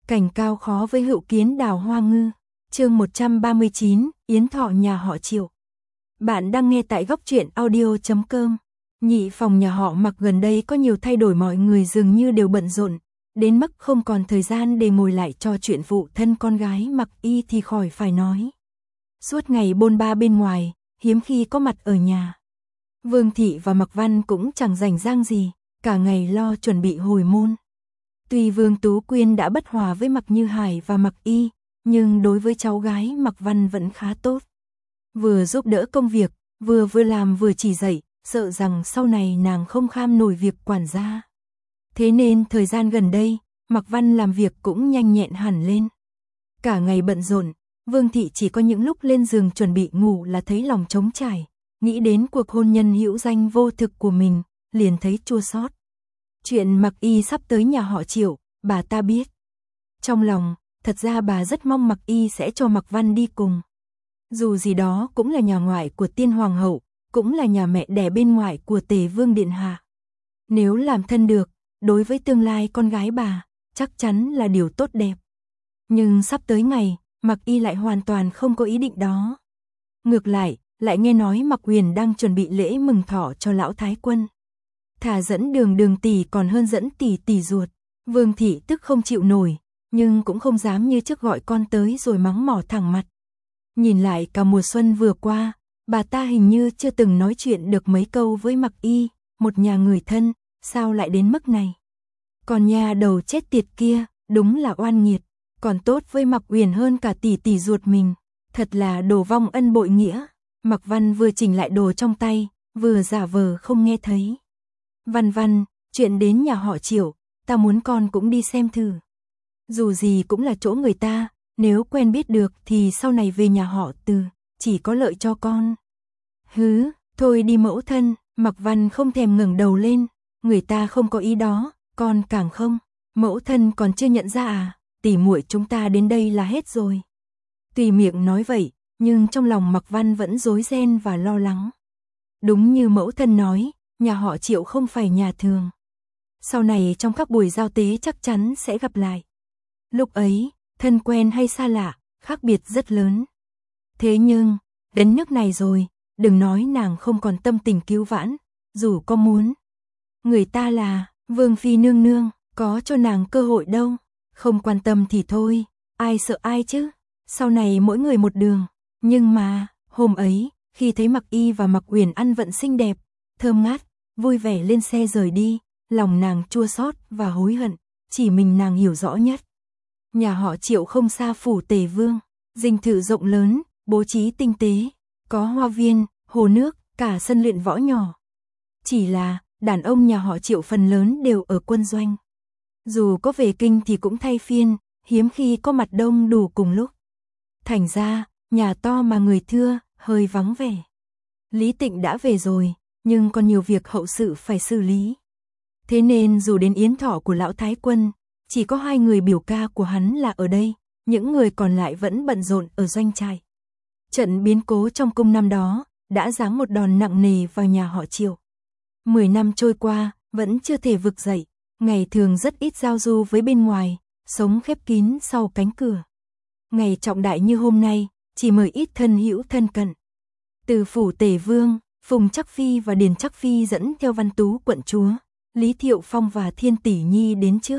Cảnh cao khó với hữu kiến đào hoa ngư. Chương 139, Yến thọ nhà họ Triệu. Bạn đang nghe tại góc truyện audio.com. Nhị phòng nhà họ Mặc gần đây có nhiều thay đổi, mọi người dường như đều bận rộn, đến mức không còn thời gian để ngồi lại trò chuyện phụ thân con gái Mặc Y thì khỏi phải nói. Suốt ngày bôn ba bên ngoài, hiếm khi có mặt ở nhà. Vương Thị và Mặc Văn cũng chẳng rảnh rang gì, cả ngày lo chuẩn bị hồi môn. Tuy Vương Tú Quyên đã bất hòa với Mặc Như Hải và Mặc Y, nhưng đối với cháu gái Mặc Văn vẫn khá tốt. Vừa giúp đỡ công việc, vừa làm vừa chỉ dạy, sợ rằng sau này nàng không kham nổi việc quản gia. Thế nên thời gian gần đây, Mặc Văn làm việc cũng nhanh nhẹn hẳn lên. Cả ngày bận rộn, Vương Thị chỉ có những lúc lên giường chuẩn bị ngủ là thấy lòng trống trải, nghĩ đến cuộc hôn nhân hữu danh vô thực của mình, liền thấy chua xót. Chuyện Mặc Y sắp tới nhà họ Triệu, bà ta biết. Trong lòng, thật ra bà rất mong Mặc Y sẽ cho Mặc Văn đi cùng. Dù gì đó cũng là nhà ngoại của Tiên Hoàng hậu, cũng là nhà mẹ đẻ bên ngoại của Tề Vương điện hạ. Nếu làm thân được, đối với tương lai con gái bà, chắc chắn là điều tốt đẹp. Nhưng sắp tới ngày, Mặc Y lại hoàn toàn không có ý định đó. Ngược lại nghe nói Mặc Huyền đang chuẩn bị lễ mừng thọ cho lão thái quân. Thà dẫn Đường tỷ còn hơn dẫn tỷ ruột. Vương Thị tức không chịu nổi, nhưng cũng không dám như trước gọi con tới rồi mắng mỏ thẳng mặt. Nhìn lại cả mùa xuân vừa qua, bà ta hình như chưa từng nói chuyện được mấy câu với Mặc Y, một nhà người thân, sao lại đến mức này. Còn nhà đầu chết tiệt kia, đúng là oan nghiệt, còn tốt với Mặc Huyền hơn cả tỷ ruột mình, thật là đồ vong ân bội nghĩa. Mặc Văn vừa chỉnh lại đồ trong tay, vừa giả vờ không nghe thấy. Văn, chuyện đến nhà họ Triệu, ta muốn con cũng đi xem thử. Dù gì cũng là chỗ người ta, nếu quen biết được thì sau này về nhà họ Từ, chỉ có lợi cho con. Hứ, thôi đi mẫu thân. Mặc Văn không thèm ngẩng đầu lên, người ta không có ý đó, con càng không. Mẫu thân còn chưa nhận ra à, tỉ muội chúng ta đến đây là hết rồi. Tuy miệng nói vậy, nhưng trong lòng Mặc Văn vẫn rối ren và lo lắng. Đúng như mẫu thân nói, nhà họ Triệu không phải nhà thường. Sau này trong các buổi giao tế chắc chắn sẽ gặp lại. Lúc ấy, thân quen hay xa lạ, khác biệt rất lớn. Thế nhưng, đến nước này rồi, đừng nói nàng không còn tâm tình cứu vãn, dù có muốn. Người ta là Vương Phi nương nương, có cho nàng cơ hội đâu. Không quan tâm thì thôi, ai sợ ai chứ. Sau này mỗi người một đường. Nhưng mà, hôm ấy, khi thấy Mặc Y và Mặc Huyền ăn vận xinh đẹp, thơm ngát, vui vẻ lên xe rời đi, lòng nàng chua xót và hối hận, chỉ mình nàng hiểu rõ nhất. Nhà họ Triệu không xa phủ Tề Vương, dinh thự rộng lớn, bố trí tinh tế, có hoa viên, hồ nước, cả sân luyện võ nhỏ. Chỉ là, đàn ông nhà họ Triệu phần lớn đều ở quân doanh. Dù có về kinh thì cũng thay phiên, hiếm khi có mặt đông đủ cùng lúc. Thành ra, nhà to mà người thưa, hơi vắng vẻ. Lý Tịnh đã về rồi, nhưng còn nhiều việc hậu sự phải xử lý. Thế nên dù đến yến thọ của lão thái quân, chỉ có 2 người biểu ca của hắn là ở đây, những người còn lại vẫn bận rộn ở doanh trại. Trận biến cố trong cung năm đó, đã giáng một đòn nặng nề vào nhà họ Triệu. 10 năm trôi qua, vẫn chưa thể vực dậy, ngày thường rất ít giao du với bên ngoài, sống khép kín sau cánh cửa. Ngày trọng đại như hôm nay, chỉ mời ít thân hữu thân cận. Từ phủ Tề Vương, Phùng Trắc Phi và Điền Trắc Phi dẫn theo Văn Tú quận chúa, Lý Thiệu Phong và Thiên Tỷ Nhi đến trước.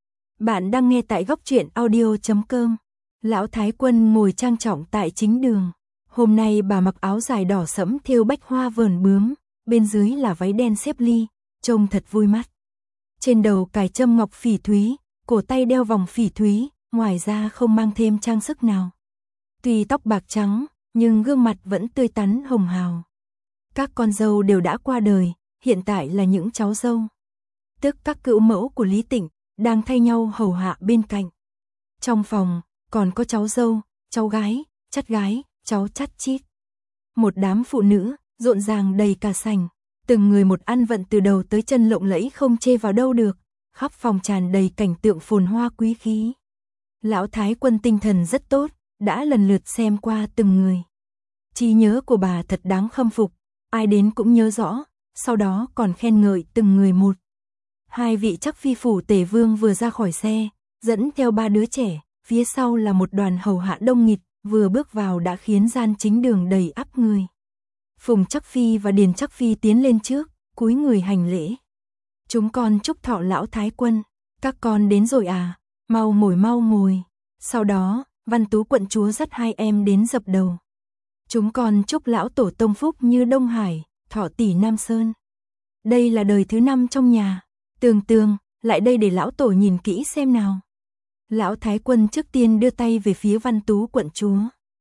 Bạn đang nghe tại góc truyện audio.com. Lão thái quân ngồi trang trọng tại chính đường. Hôm nay bà mặc áo dài đỏ sẫm thêu bách hoa vờn bướm, bên dưới là váy đen xếp ly, trông thật vui mắt. Trên đầu cài châm ngọc phỉ thúy, cổ tay đeo vòng phỉ thúy, ngoài ra không mang thêm trang sức nào. Tuy tóc bạc trắng, nhưng gương mặt vẫn tươi tắn hồng hào. Các con dâu đều đã qua đời, hiện tại là những cháu dâu. Tức các cữu mẫu của Lý Tịnh, đang thay nhau hầu hạ bên cạnh. Trong phòng, còn có cháu dâu, cháu gái, chắt gái, cháu chắt chít. Một đám phụ nữ, rộn ràng đầy cả sảnh, từng người một ăn vận từ đầu tới chân lộng lẫy không chê vào đâu được, khắp phòng tràn đầy cảnh tượng phồn hoa quý khí. Lão thái quân tinh thần rất tốt, đã lần lượt xem qua từng người. Trí nhớ của bà thật đáng khâm phục, ai đến cũng nhớ rõ, sau đó còn khen ngợi từng người một. 2 vị Trắc Phi phủ Tề Vương vừa ra khỏi xe, dẫn theo 3 đứa trẻ, phía sau là một đoàn hầu hạ đông nghịt, vừa bước vào đã khiến gian chính đường đầy ắp người. Phùng Trắc Phi và Điền Trắc Phi tiến lên trước, cúi người hành lễ. Chúng con chúc thọ lão thái quân, các con đến rồi à, mau ngồi. Sau đó, Văn Tú quận chúa dắt hai em đến dập đầu. Chúng con chúc lão tổ tông phúc như Đông Hải, thọ tỷ Nam Sơn. Đây là đời thứ 5 trong nhà. Tường, lại đây để lão tổ nhìn kỹ xem nào. Lão thái quân trước tiên đưa tay về phía Văn Tú quận chúa.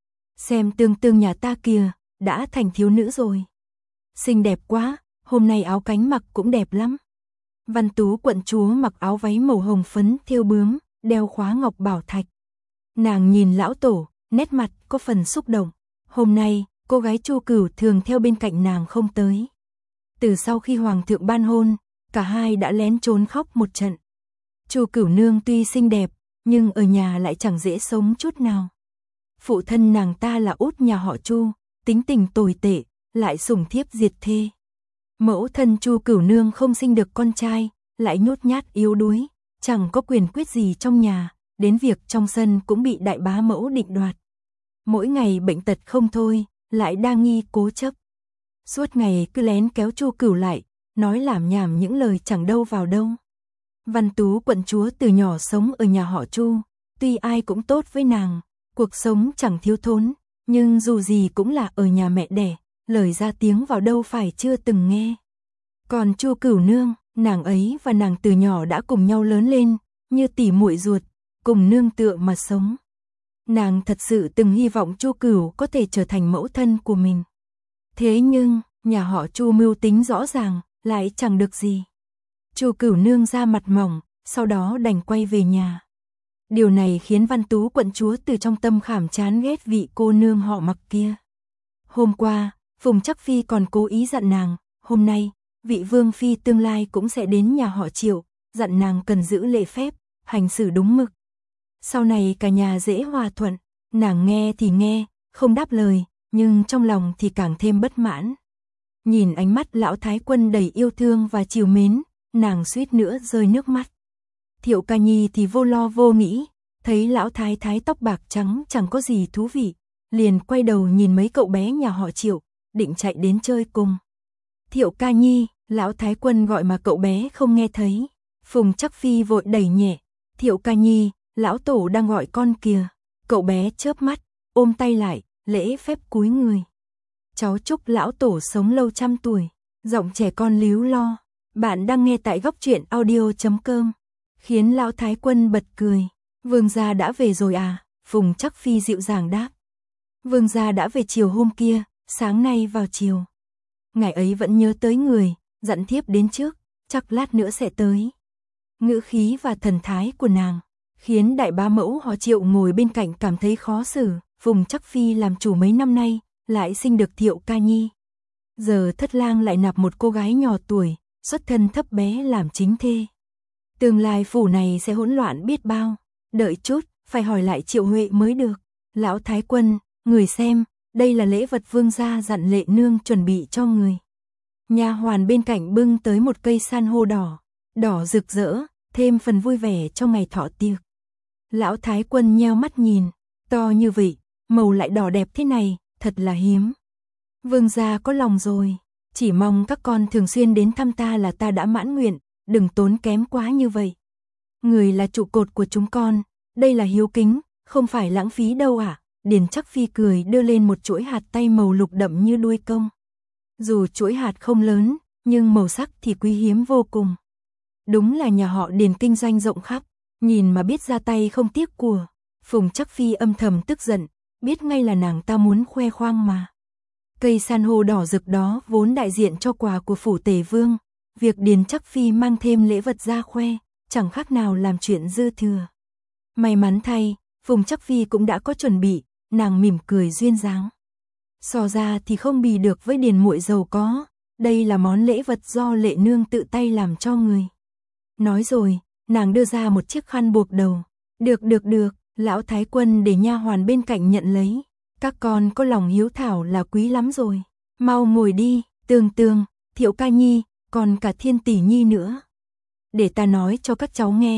Xem Tường nhà ta kìa, đã thành thiếu nữ rồi. Xinh đẹp quá, hôm nay áo cánh mặc cũng đẹp lắm. Văn Tú quận chúa mặc áo váy màu hồng phấn thêu bướm, đeo khóa ngọc bảo thạch. Nàng nhìn lão tổ, nét mặt có phần xúc động. Hôm nay, cô gái Chu Cửu thường theo bên cạnh nàng không tới. Từ sau khi hoàng thượng ban hôn, cả hai đã lén trốn khóc một trận. Chu Cửu nương tuy xinh đẹp, nhưng ở nhà lại chẳng dễ sống chút nào. Phụ thân nàng ta là út nhà họ Chu, tính tình tồi tệ, lại sủng thiếp diệt thê. Mẫu thân Chu Cửu nương không sinh được con trai, lại nhút nhát yếu đuối, chẳng có quyền quyết gì trong nhà, đến việc trong sân cũng bị đại bá mẫu định đoạt. Mỗi ngày bệnh tật không thôi, lại đa nghi cố chấp. Suốt ngày cứ lén kéo Chu Cửu lại, nói lảm nhảm những lời chẳng đâu vào đâu. Văn Tú quận chúa từ nhỏ sống ở nhà họ Chu, tuy ai cũng tốt với nàng, cuộc sống chẳng thiếu thốn, nhưng dù gì cũng là ở nhà mẹ đẻ, lời ra tiếng vào đâu phải chưa từng nghe. Còn Chu Cửu nương, nàng ấy và nàng từ nhỏ đã cùng nhau lớn lên, như tỉ muội ruột, cùng nương tựa mà sống. Nàng thật sự từng hy vọng Chu Cửu có thể trở thành mẫu thân của mình. Thế nhưng, nhà họ Chu mưu tính rõ ràng, lại chẳng được gì. Chu Cửu nương ra mặt mỏng, sau đó đành quay về nhà. Điều này khiến Văn Tú quận chúa từ trong tâm khảm chán ghét vị cô nương họ Mặc kia. Hôm qua, Phùng Trắc Phi còn cố ý dặn nàng, hôm nay, vị vương phi tương lai cũng sẽ đến nhà họ Triệu, dặn nàng cần giữ lễ phép, hành xử đúng mực. Sau này cả nhà dễ hòa thuận, nàng nghe thì nghe, không đáp lời, nhưng trong lòng thì càng thêm bất mãn. Nhìn ánh mắt lão thái quân đầy yêu thương và trìu mến, nàng suýt nữa rơi nước mắt. Thiệu Ca Nhi thì vô lo vô nghĩ, thấy lão thái thái tóc bạc trắng chẳng có gì thú vị, liền quay đầu nhìn mấy cậu bé nhà họ Triệu, định chạy đến chơi cùng. Thiệu Ca Nhi, lão thái quân gọi mà cậu bé không nghe thấy. Phùng Trắc Phi vội đẩy nhẹ, Thiệu Ca Nhi, lão tổ đang gọi con kìa. Cậu bé chớp mắt, ôm tay lại, lễ phép cúi người. Cháu chúc lão tổ sống lâu trăm tuổi. Giọng trẻ con líu lo. Bạn đang nghe tại góc truyện audio.com. Khiến lão thái quân bật cười. Vương gia đã về rồi à? Phùng Trắc Phi dịu dàng đáp. Vương gia đã về chiều hôm kia, sáng nay vào chiều. Ngài ấy vẫn nhớ tới người, dặn thiếp đến trước, chắc lát nữa sẽ tới. Ngữ khí và thần thái của nàng khiến đại bá mẫu họ Triệu ngồi bên cạnh cảm thấy khó xử. Phùng Trắc Phi làm chủ mấy năm nay, lại sinh được Thiệu Ca Nhi. Giờ thất lang lại nạp một cô gái nhỏ tuổi, xuất thân thấp bé làm chính thê. Tương lai phủ này sẽ hỗn loạn biết bao. Đợi chút, phải hỏi lại Triệu Huệ mới được. Lão thái quân, người xem, đây là lễ vật vương gia dặn Lệ nương chuẩn bị cho người. Nha hoàn bên cạnh bưng tới một cây san hô đỏ, đỏ rực rỡ, thêm phần vui vẻ cho ngày thọ tiệc. Lão thái quân nheo mắt nhìn, to như vậy, màu lại đỏ đẹp thế này, thật là hiếm. Vương gia có lòng rồi, chỉ mong các con thường xuyên đến thăm ta là ta đã mãn nguyện, đừng tốn kém quá như vậy. Người là trụ cột của chúng con, đây là hiếu kính, không phải lãng phí đâu ạ. Điền Trắc Phi cười đưa lên một chuỗi hạt tay màu lục đậm như đuôi công. Dù chuỗi hạt không lớn, nhưng màu sắc thì quý hiếm vô cùng. Đúng là nhà họ Điền kinh doanh rộng khắp, nhìn mà biết ra tay không tiếc của. Phùng Trắc Phi âm thầm tức giận, biết ngay là nàng ta muốn khoe khoang mà. Cây san hô đỏ rực đó vốn đại diện cho quà của phủ Tề Vương, việc Điền Trắc Phi mang thêm lễ vật ra khoe, chẳng khác nào làm chuyện dư thừa. May mắn thay, Phùng Trắc Phi cũng đã có chuẩn bị, nàng mỉm cười duyên dáng. So ra thì không bì được với Điền muội giàu có, đây là món lễ vật do Lệ nương tự tay làm cho người. Nói rồi, nàng đưa ra một chiếc khăn buộc đầu. Được, lão thái quân để nha hoàn bên cạnh nhận lấy. Các con có lòng hiếu thảo là quý lắm rồi. Mau ngồi đi, Tường, Thiệu Ca Nhi, còn cả Thiên Tỷ Nhi nữa. Để ta nói cho các cháu nghe,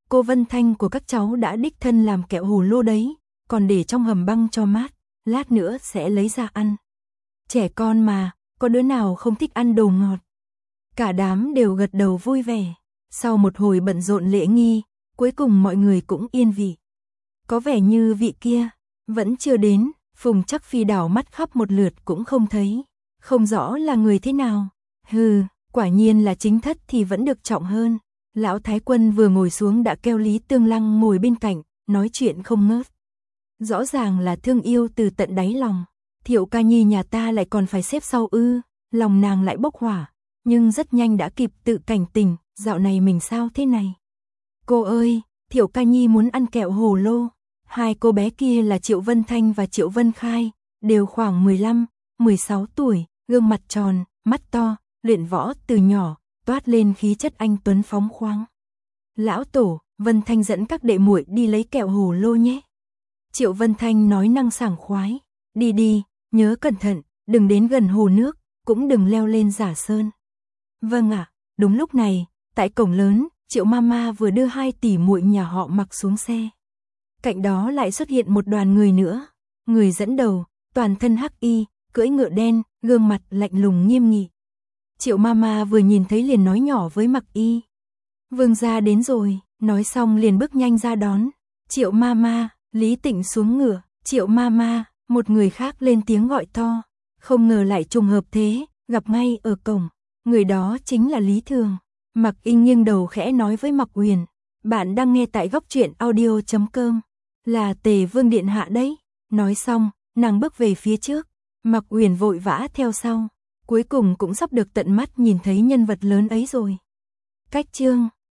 cô Vân Thanh của các cháu đã đích thân làm kẹo hồ lô đấy, còn để trong hầm băng cho mát, lát nữa sẽ lấy ra ăn. Trẻ con mà, có đứa nào không thích ăn đồ ngọt. Cả đám đều gật đầu vui vẻ. Sau một hồi bận rộn lễ nghi, cuối cùng mọi người cũng yên vị. Có vẻ như vị kia vẫn chưa đến, Phùng Trắc Phi đảo mắt khắp một lượt cũng không thấy, không rõ là người thế nào. Hừ, quả nhiên là chính thất thì vẫn được trọng hơn. Lão Thái Quân vừa ngồi xuống đã kêu Lý Tương Lăng ngồi bên cạnh, nói chuyện không ngớt. Rõ ràng là thương yêu từ tận đáy lòng. Thiệu ca nhi nhà ta lại còn phải xếp sau ư? Lòng nàng lại bốc hỏa, nhưng rất nhanh đã kịp tự cảnh tỉnh, dạo này mình sao thế này? Cô ơi, Thiệu ca nhi muốn ăn kẹo hồ lô. Hai cô bé kia là Triệu Vân Thanh và Triệu Vân Khai, đều khoảng 15, 16 tuổi, gương mặt tròn, mắt to, luyện võ từ nhỏ, toát lên khí chất anh tuấn phóng khoáng. Lão tổ, Vân Thanh dẫn các đệ muội đi lấy kẹo hồ lô nhé. Triệu Vân Thanh nói năng sảng khoái. Đi đi, nhớ cẩn thận, đừng đến gần hồ nước, cũng đừng leo lên giả sơn. Vâng ạ. Đúng lúc này, tại cổng lớn, Triệu Mama vừa đưa 2 tỷ muội nhà họ Mặc xuống xe. Cạnh đó lại xuất hiện một đoàn người nữa. Người dẫn đầu, toàn thân hắc y, cưỡi ngựa đen, gương mặt lạnh lùng nghiêm nghị. Triệu Mama vừa nhìn thấy liền nói nhỏ với Mặc y. Vương gia đến rồi, nói xong liền bước nhanh ra đón. Triệu Mama, Lý Tịnh xuống ngựa. Triệu Mama, một người khác lên tiếng gọi to. Không ngờ lại trùng hợp thế, gặp ngay ở cổng. Người đó chính là Lý Thường. Mặc y nghiêng đầu khẽ nói với Mặc Uyển. Bạn đang nghe tại góc truyện audio.com. Là Tề Vương Điện Hạ đấy. Nói xong, nàng bước về phía trước. Mặc Uyển vội vã theo sau. Cuối cùng cũng sắp được tận mắt nhìn thấy nhân vật lớn ấy rồi. Cách chương